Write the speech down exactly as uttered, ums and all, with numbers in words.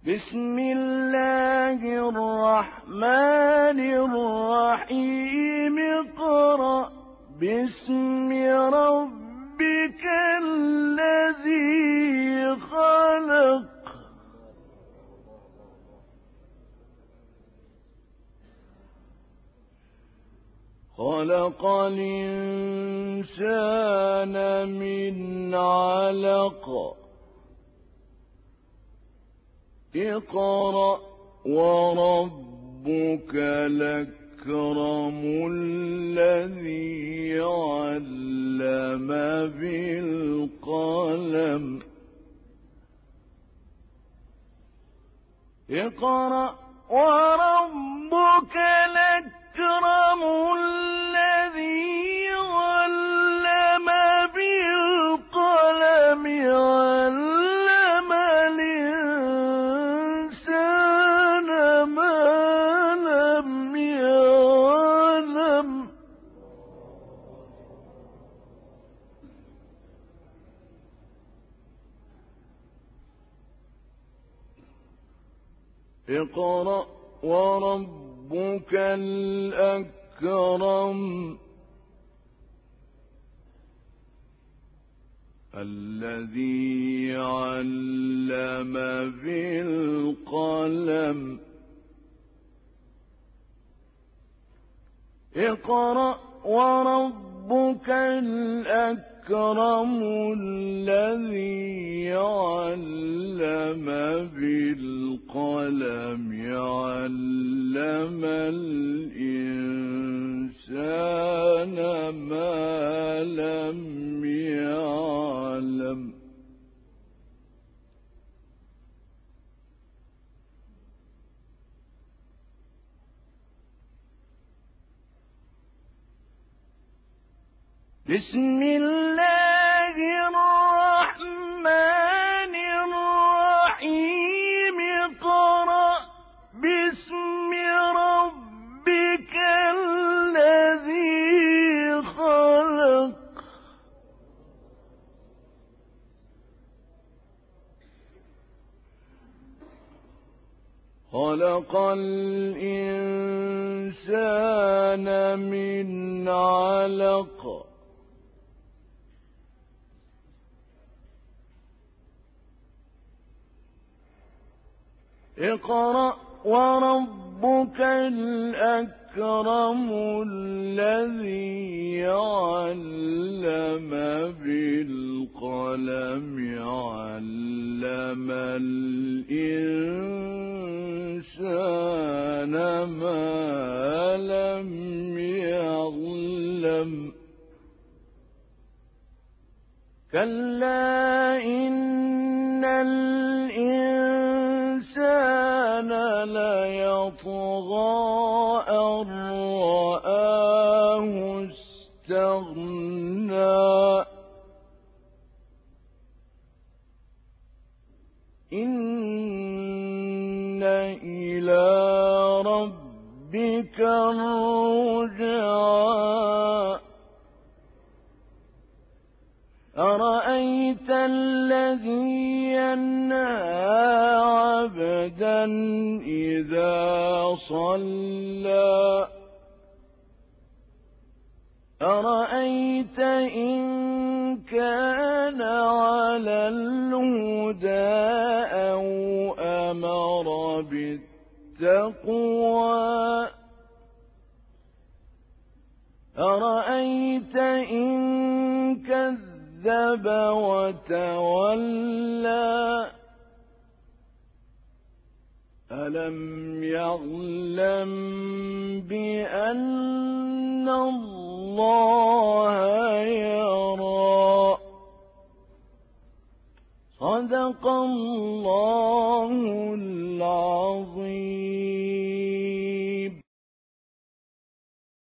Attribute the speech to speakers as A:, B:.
A: بسم الله الرحمن الرحيم اقرأ باسم ربك الذي خلق خلق الإنسان من علق اقرأ وربك الأكرم الذي علم بالقلم اقرأ وربك الأكرم الذي علم بالقلم علم الإنسان ما لم يعلم اقرأ وربك الأكرم الذي علم بالقلم اقرأ وربك الأكرم الذي علم بالقلم علم الإنسان ما لم يعلم بسم الله الرحمن الرحيم اقرأ باسم ربك الذي خلق خلق الإنسان من علق اقرأ وربك الأكرم الذي علم بالقلم علم الإنسان ما لم يعلم كلا إن الإنسان ليطغى أن رآه استغنى إن إلى ربك الرجعى أرأيت الذي ينهى عبدا إذا صلى أرأيت إن كان على الهدى أو أمر بالتقوى أرأيت إن كذب وتولى ألم يعلم بأن الله يرى صدق الله العظيم.